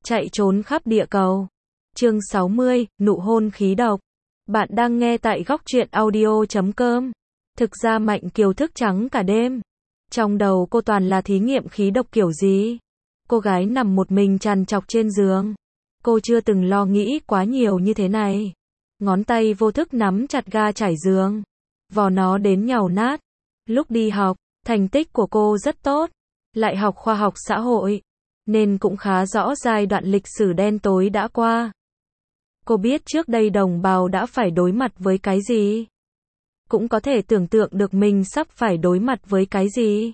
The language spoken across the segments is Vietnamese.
chạy trốn khắp địa cầu. Chương 60, nụ hôn khí độc. Bạn đang nghe tại góc truyện audio.com. Thực ra Mạnh Kiều thức trắng cả đêm. Trong đầu cô toàn là thí nghiệm khí độc kiểu gì. Cô gái nằm một mình trằn trọc trên giường. Cô chưa từng lo nghĩ quá nhiều như thế này. Ngón tay vô thức nắm chặt ga trải giường. Vò nó đến nhàu nát. Lúc đi học, thành tích của cô rất tốt. Lại học khoa học xã hội. Nên cũng khá rõ giai đoạn lịch sử đen tối đã qua. Cô biết trước đây đồng bào đã phải đối mặt với cái gì. Cũng có thể tưởng tượng được mình sắp phải đối mặt với cái gì.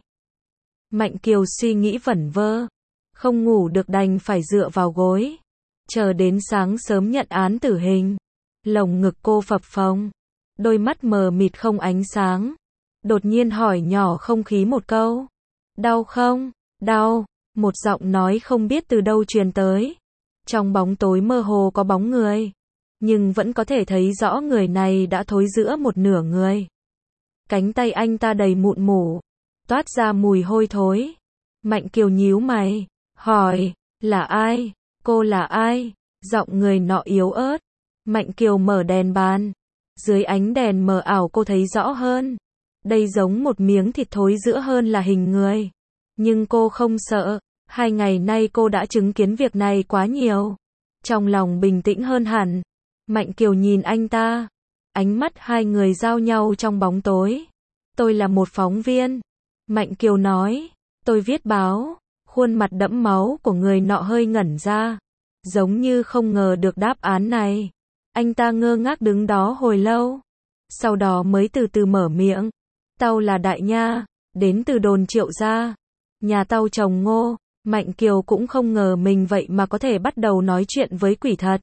Mạnh Kiều suy nghĩ vẩn vơ. Không ngủ được đành phải dựa vào gối. Chờ đến sáng sớm nhận án tử hình. Lồng ngực cô phập phồng. Đôi mắt mờ mịt không ánh sáng. Đột nhiên hỏi nhỏ không khí một câu. Đau không? Đau. Một giọng nói không biết từ đâu truyền tới. Trong bóng tối mơ hồ có bóng người. Nhưng vẫn có thể thấy rõ người này đã thối rữa một nửa người. Cánh tay anh ta đầy mụn mủ. Toát ra mùi hôi thối. Mạnh Kiều nhíu mày. Hỏi. Là ai? Cô là ai? Giọng người nọ yếu ớt. Mạnh Kiều mở đèn bàn. Dưới ánh đèn mờ ảo cô thấy rõ hơn. Đây giống một miếng thịt thối rữa hơn là hình người. Nhưng cô không sợ. 2 ngày nay cô đã chứng kiến việc này quá nhiều. Trong lòng bình tĩnh hơn hẳn. Mạnh Kiều nhìn anh ta. Ánh mắt hai người giao nhau trong bóng tối. Tôi là một phóng viên. Mạnh Kiều nói. Tôi viết báo. Khuôn mặt đẫm máu của người nọ hơi ngẩn ra. Giống như không ngờ được đáp án này. Anh ta ngơ ngác đứng đó hồi lâu. Sau đó mới từ từ mở miệng. Tao là Đại Nha. Đến từ đồn Triệu gia. Nhà tao trồng ngô. Mạnh Kiều cũng không ngờ mình vậy mà có thể bắt đầu nói chuyện với quỷ thật.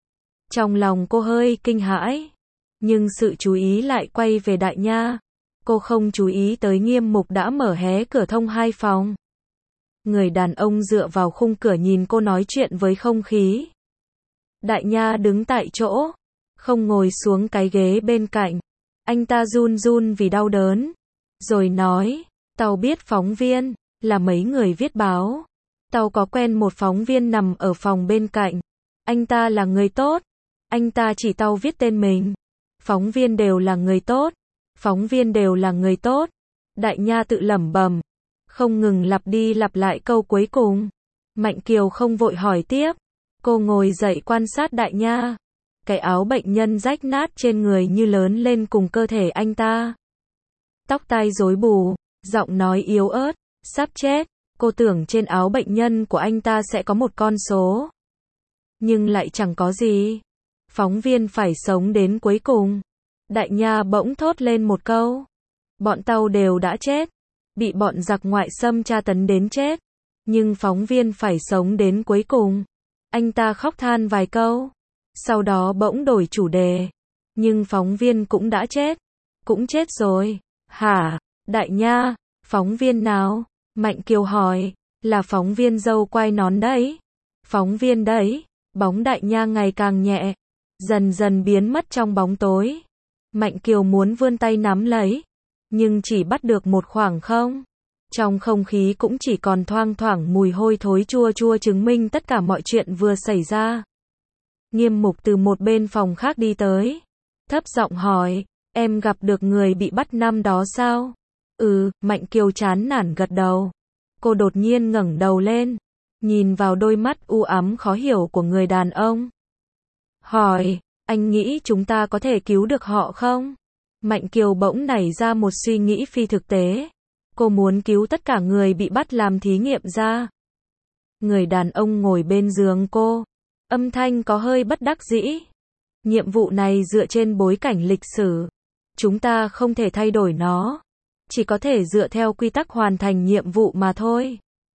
Trong lòng cô hơi kinh hãi. Nhưng sự chú ý lại quay về Đại Nha. Cô không chú ý tới Nghiêm Mục đã mở hé cửa thông 2 phòng. Người đàn ông dựa vào khung cửa nhìn cô nói chuyện với không khí. Đại Nha đứng tại chỗ. Không ngồi xuống cái ghế bên cạnh. Anh ta run run vì đau đớn. Rồi nói. Tao biết phóng viên. Là mấy người viết báo. Tao có quen một phóng viên nằm ở phòng bên cạnh. Anh ta là người tốt. Anh ta chỉ tao viết tên mình. Phóng viên đều là người tốt. Phóng viên đều là người tốt. Đại Nha tự lẩm bẩm. Không ngừng lặp đi lặp lại câu cuối cùng. Mạnh Kiều không vội hỏi tiếp. Cô ngồi dậy quan sát Đại Nha. Cái áo bệnh nhân rách nát trên người như lớn lên cùng cơ thể anh ta. Tóc tai rối bù. Giọng nói yếu ớt. Sắp chết. Cô tưởng trên áo bệnh nhân của anh ta sẽ có một con số. Nhưng lại chẳng có gì. Phóng viên phải sống đến cuối cùng. Đại Nha bỗng thốt lên một câu. Bọn tao đều đã chết. Bị bọn giặc ngoại xâm tra tấn đến chết. Nhưng phóng viên phải sống đến cuối cùng. Anh ta khóc than vài câu. Sau đó bỗng đổi chủ đề. Nhưng phóng viên cũng đã chết. Cũng chết rồi. Hả? Đại Nha, phóng viên nào? Mạnh Kiều hỏi. Là phóng viên râu quai nón đấy. Phóng viên đấy. Bóng Đại Nha ngày càng nhẹ. Dần dần biến mất trong bóng tối. Mạnh Kiều muốn vươn tay nắm lấy. Nhưng chỉ bắt được một khoảng không. Trong không khí cũng chỉ còn thoang thoảng mùi hôi thối chua chua chứng minh tất cả mọi chuyện vừa xảy ra. Nghiêm Mục từ một bên phòng khác đi tới. Thấp giọng hỏi. Em gặp được người bị bắt năm đó sao? Mạnh Kiều chán nản gật đầu. Cô đột nhiên ngẩng đầu lên. Nhìn vào đôi mắt u ám khó hiểu của người đàn ông. Hỏi. Anh nghĩ chúng ta có thể cứu được họ không? Mạnh Kiều bỗng nảy ra một suy nghĩ phi thực tế. Cô muốn cứu tất cả người bị bắt làm thí nghiệm ra. Người đàn ông ngồi bên giường cô. Âm thanh có hơi bất đắc dĩ. Nhiệm vụ này dựa trên bối cảnh lịch sử. Chúng ta không thể thay đổi nó. Chỉ có thể dựa theo quy tắc hoàn thành nhiệm vụ mà thôi.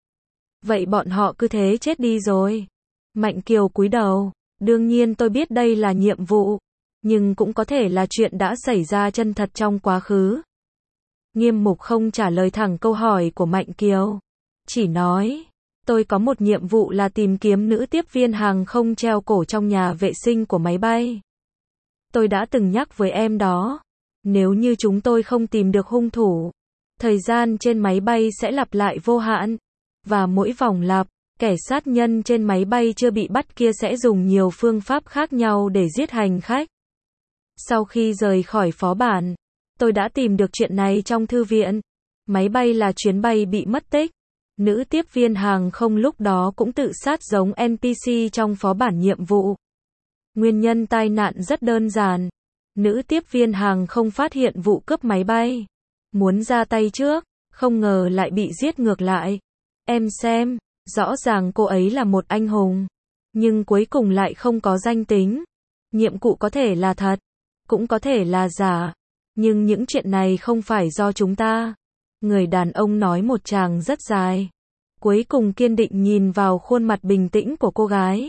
Vậy bọn họ cứ thế chết đi rồi. Mạnh Kiều cúi đầu. Đương nhiên tôi biết đây là nhiệm vụ. Nhưng cũng có thể là chuyện đã xảy ra chân thật trong quá khứ. Nghiêm Mục không trả lời thẳng câu hỏi của Mạnh Kiều. Chỉ nói. Tôi có một nhiệm vụ là tìm kiếm nữ tiếp viên hàng không treo cổ trong nhà vệ sinh của máy bay. Tôi đã từng nhắc với em đó. Nếu như chúng tôi không tìm được hung thủ, thời gian trên máy bay sẽ lặp lại vô hạn. Và mỗi vòng lặp, Kẻ sát nhân trên máy bay chưa bị bắt kia sẽ dùng nhiều phương pháp khác nhau để giết hành khách. Sau khi rời khỏi phó bản, tôi đã tìm được chuyện này trong thư viện. Máy bay là chuyến bay bị mất tích. Nữ tiếp viên hàng không lúc đó cũng tự sát giống NPC trong phó bản nhiệm vụ. Nguyên nhân tai nạn rất đơn giản. Nữ tiếp viên hàng không phát hiện vụ cướp máy bay. Muốn ra tay trước, không ngờ lại bị giết ngược lại. Em xem, rõ ràng cô ấy là một anh hùng. Nhưng cuối cùng lại không có danh tính. Nhiệm vụ có thể là thật, cũng có thể là giả. Nhưng những chuyện này không phải do chúng ta. Người đàn ông nói một tràng rất dài. Cuối cùng kiên định nhìn vào khuôn mặt bình tĩnh của cô gái.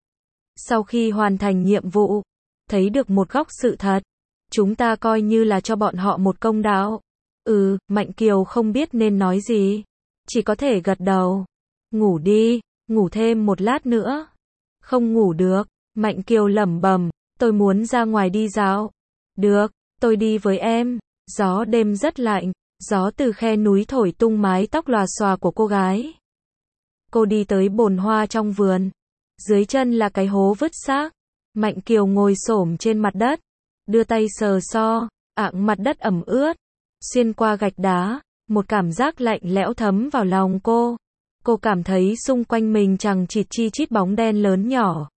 Sau khi hoàn thành nhiệm vụ, thấy được một góc sự thật, chúng ta coi như là cho bọn họ một công đạo. Mạnh Kiều không biết nên nói gì, chỉ có thể gật đầu. Ngủ đi, ngủ thêm một lát nữa. Không ngủ được, Mạnh Kiều lẩm bẩm, tôi muốn ra ngoài đi dạo. Được, tôi đi với em. Gió đêm rất lạnh, gió từ khe núi thổi tung mái tóc lòa xòa của cô gái. Cô đi tới bồn hoa trong vườn. Dưới chân là cái hố vứt xác. Mạnh Kiều ngồi xổm trên mặt đất, đưa tay sờ so, mặt đất ẩm ướt. Xuyên qua gạch đá, một cảm giác lạnh lẽo thấm vào lòng cô. Cô cảm thấy xung quanh mình chằng chịt chi chít bóng đen lớn nhỏ.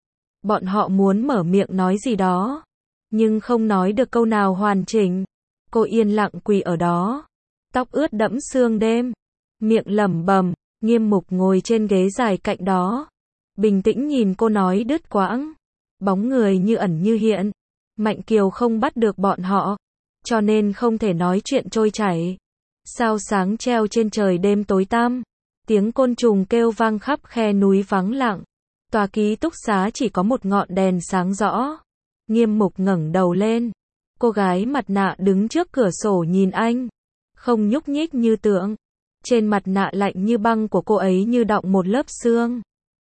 Bọn họ muốn mở miệng nói gì đó, nhưng không nói được câu nào hoàn chỉnh. Cô yên lặng quỳ ở đó, tóc ướt đẫm sương đêm, miệng lẩm bẩm. Nghiêm Mục ngồi trên ghế dài cạnh đó, bình tĩnh nhìn cô nói đứt quãng. Bóng người như ẩn như hiện. Mạnh Kiều không bắt được bọn họ, cho nên không thể nói chuyện trôi chảy. Sao sáng treo trên trời đêm tối tăm. Tiếng côn trùng kêu vang khắp khe núi vắng lặng. Tòa ký túc xá chỉ có một ngọn đèn sáng rõ. Nghiêm Mục ngẩng đầu lên. Cô gái mặt nạ đứng trước cửa sổ nhìn anh, không nhúc nhích như tượng. Trên mặt nạ lạnh như băng của cô ấy như đọng một lớp sương.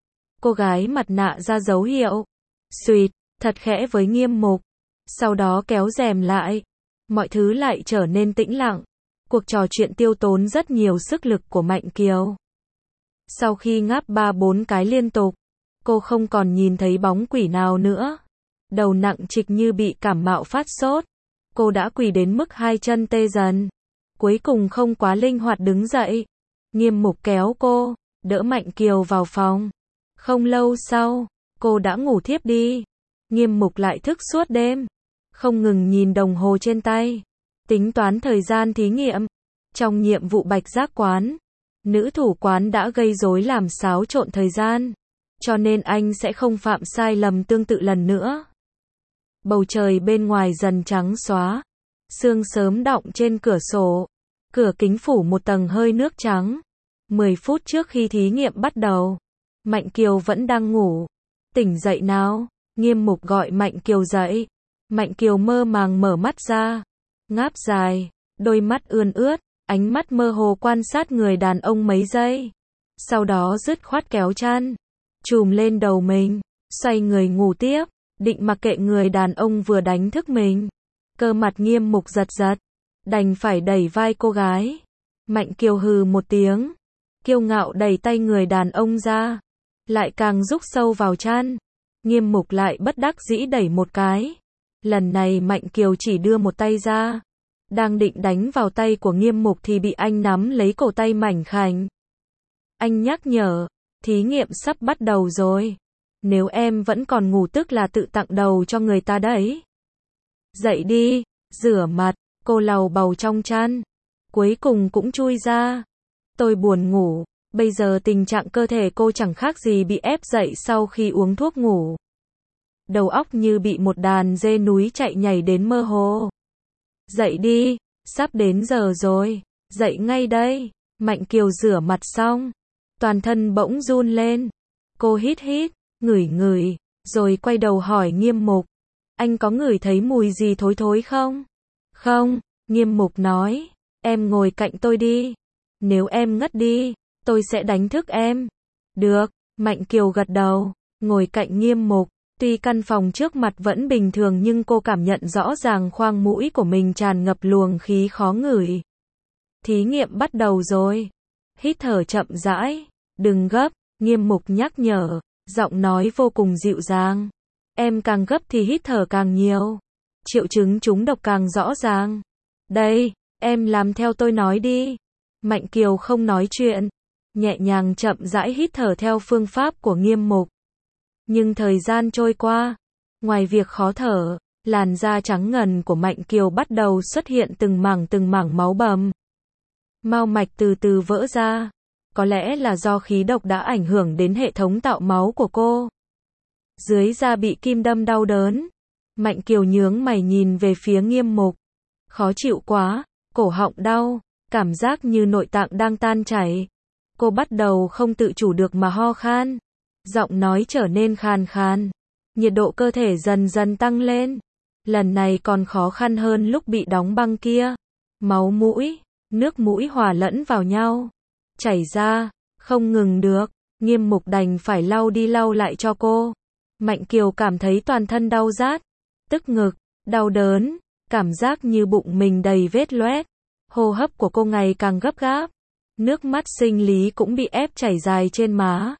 Cô gái mặt nạ ra dấu hiệu. Xuyệt, thật khẽ với Nghiêm Mục. Sau đó kéo rèm lại. Mọi thứ lại trở nên tĩnh lặng. Cuộc trò chuyện tiêu tốn rất nhiều sức lực của Mạnh Kiều. Sau khi ngáp 3-4 cái liên tục, cô không còn nhìn thấy bóng quỷ nào nữa. Đầu nặng trịch như bị cảm mạo phát sốt. Cô đã quỳ đến mức hai chân tê dần. Cuối cùng không quá linh hoạt đứng dậy. Nghiêm Mục kéo cô, đỡ Mạnh Kiều vào phòng. Không lâu sau, cô đã ngủ thiếp đi. Nghiêm Mục lại thức suốt đêm, không ngừng nhìn đồng hồ trên tay, tính toán thời gian thí nghiệm. Trong nhiệm vụ Bạch Giác quán, nữ thủ quán đã gây rối làm xáo trộn thời gian, cho nên anh sẽ không phạm sai lầm tương tự lần nữa. Bầu trời bên ngoài dần trắng xóa, sương sớm đọng trên cửa sổ, cửa kính phủ một tầng hơi nước trắng. 10 phút trước khi thí nghiệm bắt đầu, Mạnh Kiều vẫn đang ngủ. Tỉnh dậy nào, Nghiêm Mục gọi Mạnh Kiều dậy. Mạnh Kiều mơ màng mở mắt ra, ngáp dài, đôi mắt ươn ướt, ánh mắt mơ hồ quan sát người đàn ông mấy giây. Sau đó dứt khoát kéo chăn, trùm lên đầu mình, xoay người ngủ tiếp, định mặc kệ người đàn ông vừa đánh thức mình. Cơ mặt Nghiêm Mục giật giật, đành phải đẩy vai cô gái. Mạnh Kiều hừ một tiếng, kiêu ngạo đẩy tay người đàn ông ra, lại càng rúc sâu vào chăn. Nghiêm Mục lại bất đắc dĩ đẩy một cái. Lần này Mạnh Kiều chỉ đưa một tay ra, đang định đánh vào tay của Nghiêm Mục thì bị anh nắm lấy cổ tay mảnh khảnh. Anh nhắc nhở, thí nghiệm sắp bắt đầu rồi. Nếu em vẫn còn ngủ tức là tự tặng đầu cho người ta đấy. Dậy đi, rửa mặt, cô lầu bầu trong chăn. Cuối cùng cũng chui ra. Tôi buồn ngủ, bây giờ tình trạng cơ thể cô chẳng khác gì bị ép dậy sau khi uống thuốc ngủ. Đầu óc như bị một đàn dê núi chạy nhảy đến mơ hồ. Dậy đi, sắp đến giờ rồi, dậy ngay đây. Mạnh Kiều rửa mặt xong, toàn thân bỗng run lên. Cô hít hít, ngửi ngửi, rồi quay đầu hỏi Nghiêm Mục. Anh có ngửi thấy mùi gì thối thối không? Không, Nghiêm Mục nói, em ngồi cạnh tôi đi. Nếu em ngất đi, tôi sẽ đánh thức em. Được, Mạnh Kiều gật đầu, ngồi cạnh Nghiêm Mục. Tuy căn phòng trước mặt vẫn bình thường nhưng cô cảm nhận rõ ràng khoang mũi của mình tràn ngập luồng khí khó ngửi. Thí nghiệm bắt đầu rồi. Hít thở chậm rãi, đừng gấp, Nghiêm Mục nhắc nhở, giọng nói vô cùng dịu dàng. Em càng gấp thì hít thở càng nhiều. Triệu chứng trúng độc càng rõ ràng. Đây, em làm theo tôi nói đi. Mạnh Kiều không nói chuyện, nhẹ nhàng chậm rãi hít thở theo phương pháp của Nghiêm Mục. Nhưng thời gian trôi qua, ngoài việc khó thở, làn da trắng ngần của Mạnh Kiều bắt đầu xuất hiện từng mảng máu bầm. Mao mạch từ từ vỡ ra. Có lẽ là do khí độc đã ảnh hưởng đến hệ thống tạo máu của cô. Dưới da bị kim đâm đau đớn. Mạnh Kiều nhướng mày nhìn về phía Nghiêm Mục. Khó chịu quá, cổ họng đau, cảm giác như nội tạng đang tan chảy. Cô bắt đầu không tự chủ được mà ho khan. Giọng nói trở nên khàn khàn. Nhiệt độ cơ thể dần dần tăng lên. Lần này còn khó khăn hơn lúc bị đóng băng kia. Máu mũi, nước mũi hòa lẫn vào nhau. Chảy ra, không ngừng được. Nghiêm Mục đành phải lau đi lau lại cho cô. Mạnh Kiều cảm thấy toàn thân đau rát, tức ngực, đau đớn, cảm giác như bụng mình đầy vết loét. Hô hấp của cô ngày càng gấp gáp. Nước mắt sinh lý cũng bị ép chảy dài trên má.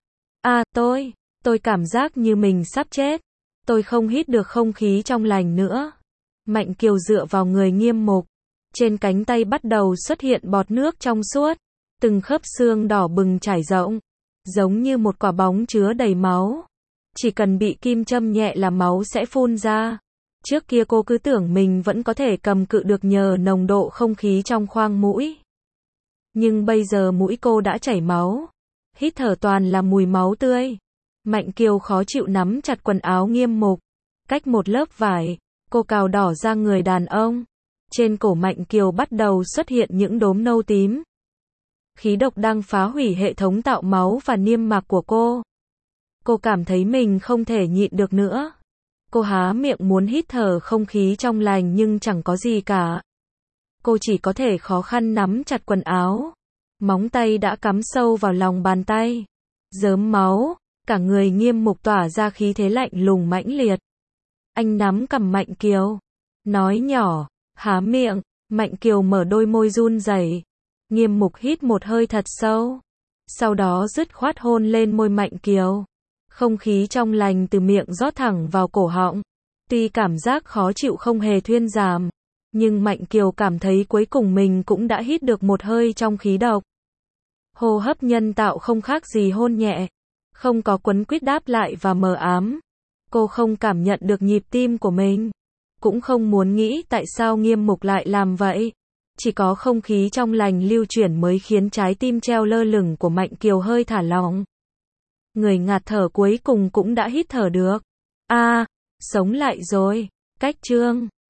Tôi cảm giác như mình sắp chết. Tôi không hít được không khí trong lành nữa. Mạnh Kiều dựa vào người Nghiêm Mục. Trên cánh tay bắt đầu xuất hiện bọt nước trong suốt. Từng khớp xương đỏ bừng trải rộng. Giống như một quả bóng chứa đầy máu. Chỉ cần bị kim châm nhẹ là máu sẽ phun ra. Trước kia cô cứ tưởng mình vẫn có thể cầm cự được nhờ nồng độ không khí trong khoang mũi. Nhưng bây giờ mũi cô đã chảy máu. Hít thở toàn là mùi máu tươi. Mạnh Kiều khó chịu nắm chặt quần áo Nghiêm Mục. Cách một lớp vải, cô cào đỏ ra người đàn ông. Trên cổ Mạnh Kiều bắt đầu xuất hiện những đốm nâu tím. Khí độc đang phá hủy hệ thống tạo máu và niêm mạc của cô. Cô cảm thấy mình không thể nhịn được nữa. Cô há miệng muốn hít thở không khí trong lành nhưng chẳng có gì cả. Cô chỉ có thể khó khăn nắm chặt quần áo. Móng tay đã cắm sâu vào lòng bàn tay. Rớm máu, cả người Nghiêm Mục tỏa ra khí thế lạnh lùng mãnh liệt. Anh nắm cằm Mạnh Kiều, nói nhỏ, há miệng. Mạnh Kiều mở đôi môi run rẩy. Nghiêm Mục hít một hơi thật sâu. Sau đó dứt khoát hôn lên môi Mạnh Kiều. Không khí trong lành từ miệng rót thẳng vào cổ họng. Tuy cảm giác khó chịu không hề thuyên giảm, nhưng Mạnh Kiều cảm thấy cuối cùng mình cũng đã hít được một hơi trong khí độc. Hô hấp nhân tạo không khác gì hôn nhẹ, không có quấn quýt đáp lại và mờ ám. Cô không cảm nhận được nhịp tim của mình, cũng không muốn nghĩ tại sao Nghiêm Mục lại làm vậy. Chỉ có không khí trong lành lưu chuyển mới khiến trái tim treo lơ lửng của Mạnh Kiều hơi thả lỏng. Người ngạt thở cuối cùng cũng đã hít thở được. Sống lại rồi. Cách chương